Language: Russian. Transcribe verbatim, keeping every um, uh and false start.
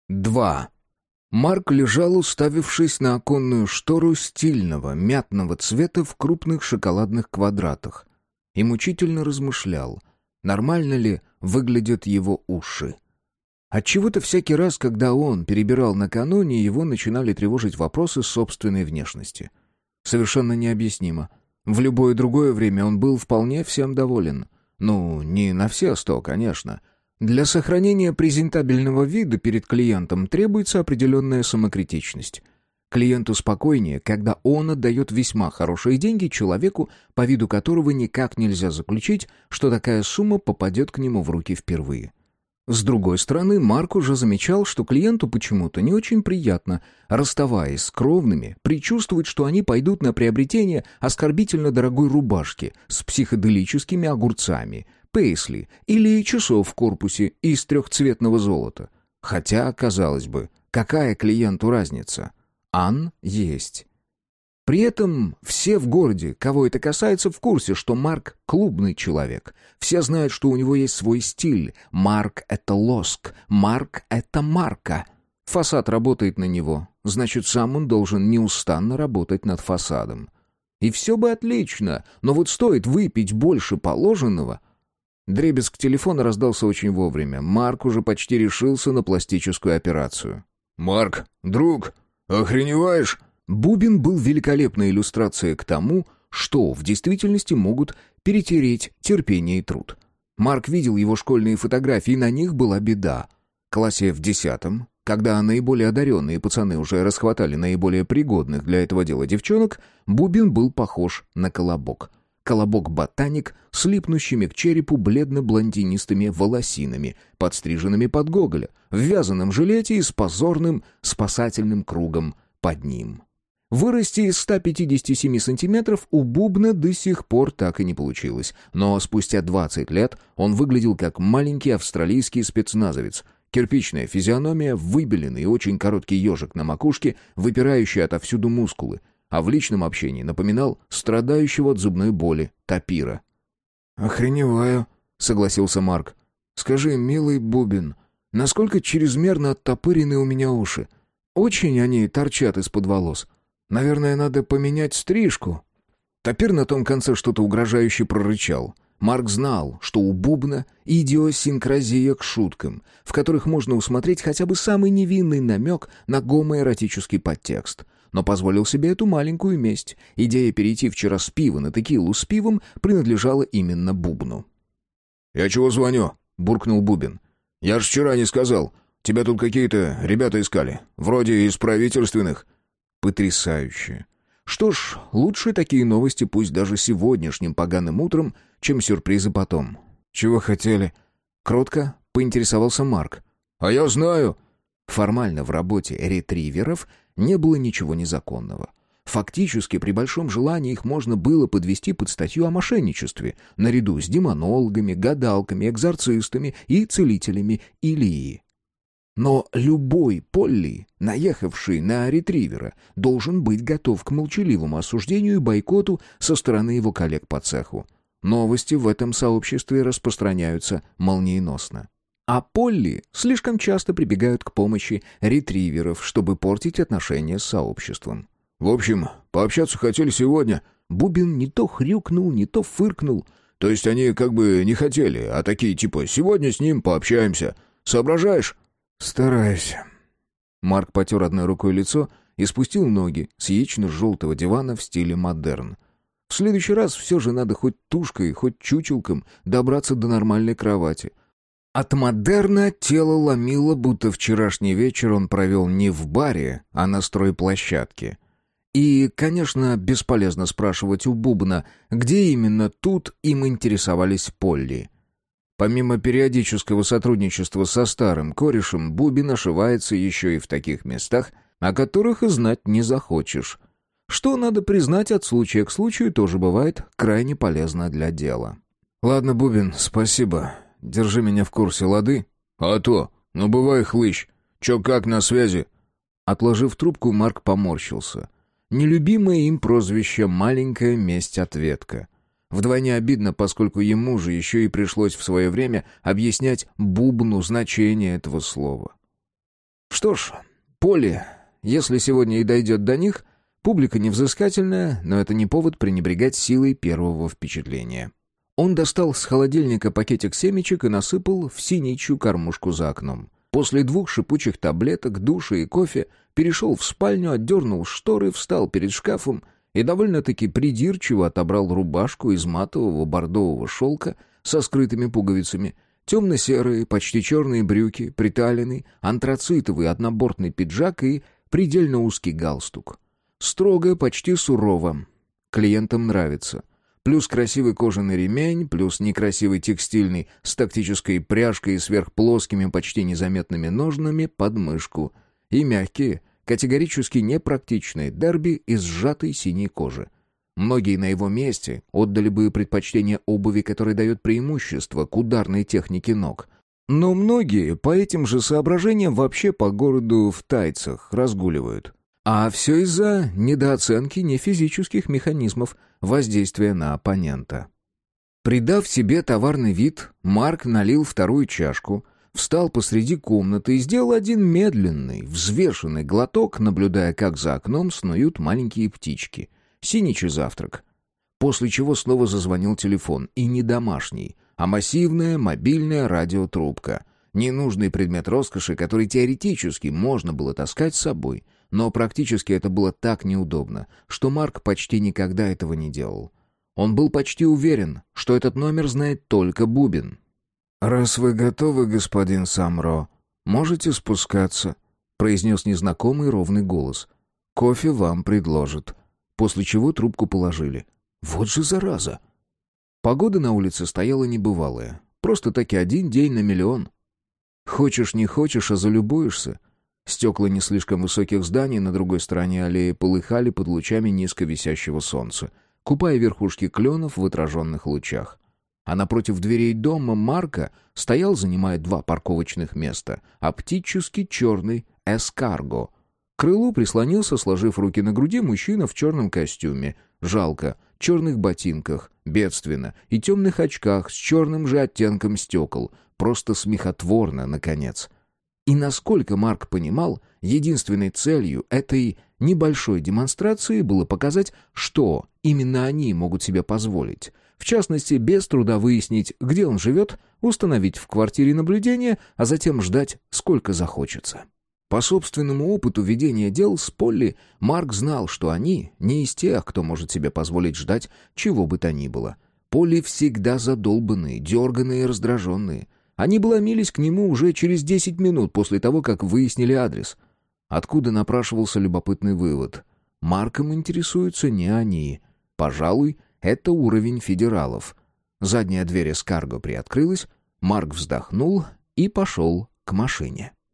Два. Марк лежал, уставившись на оконную штору стильного, мятного цвета в крупных шоколадных квадратах, и мучительно размышлял, нормально ли выглядят его уши. Отчего-то всякий раз, когда он перебирал накануне, его начинали тревожить вопросы собственной внешности. Совершенно необъяснимо. В любое другое время он был вполне всем доволен. Ну, не на все сто, конечно. Для сохранения презентабельного вида перед клиентом требуется определенная самокритичность. Клиенту спокойнее, когда он отдает весьма хорошие деньги человеку, по виду которого никак нельзя заключить, что такая сумма попадет к нему в руки впервые. С другой стороны, Марк уже замечал, что клиенту почему-то не очень приятно, расставаясь с кровными, предчувствовать, что они пойдут на приобретение оскорбительно дорогой рубашки с психоделическими огурцами, пейсли или часов в корпусе из трехцветного золота. Хотя, казалось бы, какая клиенту разница? Ан есть. При этом все в городе, кого это касается, в курсе, что Марк — клубный человек. Все знают, что у него есть свой стиль. Марк — это лоск, Марк — это марка. Фасад работает на него, значит, сам он должен неустанно работать над фасадом. И все бы отлично, но вот стоит выпить больше положенного... Дребезг телефона раздался очень вовремя. Марк уже почти решился на пластическую операцию. «Марк, друг, охреневаешь?» Бубен был великолепной иллюстрацией к тому, что в действительности могут перетереть терпение и труд. Марк видел его школьные фотографии, и на них была беда. В классе в десятом, когда наиболее одаренные пацаны уже расхватали наиболее пригодных для этого дела девчонок, Бубен был похож на колобок. Колобок-ботаник с липнущими к черепу бледно-блондинистыми волосинами, подстриженными под Гоголя, в вязаном жилете и с позорным спасательным кругом под ним. Вырасти из ста пятидесяти семи сантиметров у Бубна до сих пор так и не получилось, но спустя двадцать лет он выглядел как маленький австралийский спецназовец. Кирпичная физиономия, выбеленный и очень короткий ежик на макушке, выпирающий отовсюду мускулы, а в личном общении напоминал страдающего от зубной боли тапира. «Охреневаю», — согласился Марк. «Скажи, милый Бубен, насколько чрезмерно оттопырены у меня уши? Очень они торчат из-под волос. Наверное, надо поменять стрижку». Тапир на том конце что-то угрожающе прорычал. Марк знал, что у Бубна идиосинкразия к шуткам, в которых можно усмотреть хотя бы самый невинный намек на гомоэротический подтекст. Но позволил себе эту маленькую месть. Идея перейти вчера с пива на текилу с пивом принадлежала именно Бубну. «Я чего звоню?» — буркнул Бубен. «Я ж вчера не сказал. Тебя тут какие-то ребята искали. Вроде из правительственных». Потрясающе. Что ж, лучше такие новости, пусть даже сегодняшним поганым утром, чем сюрпризы потом. «Чего хотели?» Кротко поинтересовался Марк. «А я знаю». Формально в работе ретриверов не было ничего незаконного. Фактически, при большом желании их можно было подвести под статью о мошенничестве, наряду с демонологами, гадалками, экзорцистами и целителями Илии. Но любой Полли, наехавший на ретривера, должен быть готов к молчаливому осуждению и бойкоту со стороны его коллег по цеху. Новости в этом сообществе распространяются молниеносно. А Полли слишком часто прибегают к помощи ретриверов, чтобы портить отношения с сообществом. «В общем, пообщаться хотели сегодня». Бубен не то хрюкнул, не то фыркнул. «То есть они как бы не хотели, а такие типа «сегодня с ним пообщаемся». Соображаешь?» «Стараюсь». Марк потер одной рукой лицо и спустил ноги с яично-желтого дивана в стиле модерн. В следующий раз все же надо хоть тушкой, хоть чучелком добраться до нормальной кровати. От модерна тело ломило, будто вчерашний вечер он провел не в баре, а на стройплощадке. И, конечно, бесполезно спрашивать у Бубна, где именно тут им интересовались Полли. Помимо периодического сотрудничества со старым корешем, Бубен ошивается еще и в таких местах, о которых и знать не захочешь. Что, надо признать, от случая к случаю тоже бывает крайне полезно для дела. «Ладно, Бубен, спасибо. Держи меня в курсе, лады?» «А то, ну бывай хлыщ. Че как на связи?» Отложив трубку, Марк поморщился. Нелюбимое им прозвище «маленькая месть-ответка». Вдвойне обидно, поскольку ему же еще и пришлось в свое время объяснять Бубну значение этого слова. Что ж, Полли, если сегодня и дойдет до них, публика невзыскательная, но это не повод пренебрегать силой первого впечатления. Он достал с холодильника пакетик семечек и насыпал в синичью кормушку за окном. После двух шипучих таблеток, душа и кофе перешел в спальню, отдернул шторы, встал перед шкафом и довольно-таки придирчиво отобрал рубашку из матового бордового шелка со скрытыми пуговицами, темно-серые, почти черные брюки, приталенный, антрацитовый однобортный пиджак и предельно узкий галстук. Строго, почти сурово. Клиентам нравится. Плюс красивый кожаный ремень, плюс некрасивый текстильный с тактической пряжкой и сверхплоскими, почти незаметными ножнами под мышку. И мягкие, категорически непрактичные дерби из сжатой синей кожи. Многие на его месте отдали бы предпочтение обуви, которая дает преимущество к ударной технике ног. Но многие по этим же соображениям вообще по городу в тайцах разгуливают. А все из-за недооценки нефизических механизмов воздействия на оппонента. Придав себе товарный вид, Марк налил вторую чашку, встал посреди комнаты и сделал один медленный, взвешенный глоток, наблюдая, как за окном снуют маленькие птички. Синичий завтрак. После чего снова зазвонил телефон, и не домашний, а массивная мобильная радиотрубка. Ненужный предмет роскоши, который теоретически можно было таскать с собой, но практически это было так неудобно, что Марк почти никогда этого не делал. Он был почти уверен, что этот номер знает только Бубен. «Раз вы готовы, господин Самро, можете спускаться», — произнес незнакомый ровный голос. «Кофе вам предложат». После чего трубку положили. Вот же зараза! Погода на улице стояла небывалая. Просто-таки один день на миллион. Хочешь не хочешь, а залюбуешься. Стекла не слишком высоких зданий на другой стороне аллеи полыхали под лучами низко висящего солнца, купая верхушки кленов в отраженных лучах. А напротив дверей дома Марка стоял, занимая два парковочных места, оптически черный эскарго. К крылу прислонился, сложив руки на груди, мужчина в черном костюме. Жалко, черных ботинках, бедственно, и темных очках с черным же оттенком стекол. Просто смехотворно, наконец. И насколько Марк понимал, единственной целью этой небольшой демонстрации было показать, что именно они могут себе позволить. В частности, без труда выяснить, где он живет, установить в квартире наблюдение, а затем ждать, сколько захочется. По собственному опыту ведения дел с Полли, Марк знал, что они не из тех, кто может себе позволить ждать чего бы то ни было. Полли всегда задолбанные, дерганые и раздраженные. Они бломились к нему уже через десять минут после того, как выяснили адрес. Откуда напрашивался любопытный вывод? Марком интересуются не они. Пожалуй, это уровень федералов. Задняя дверь эскарго приоткрылась, Марк вздохнул и пошел к машине.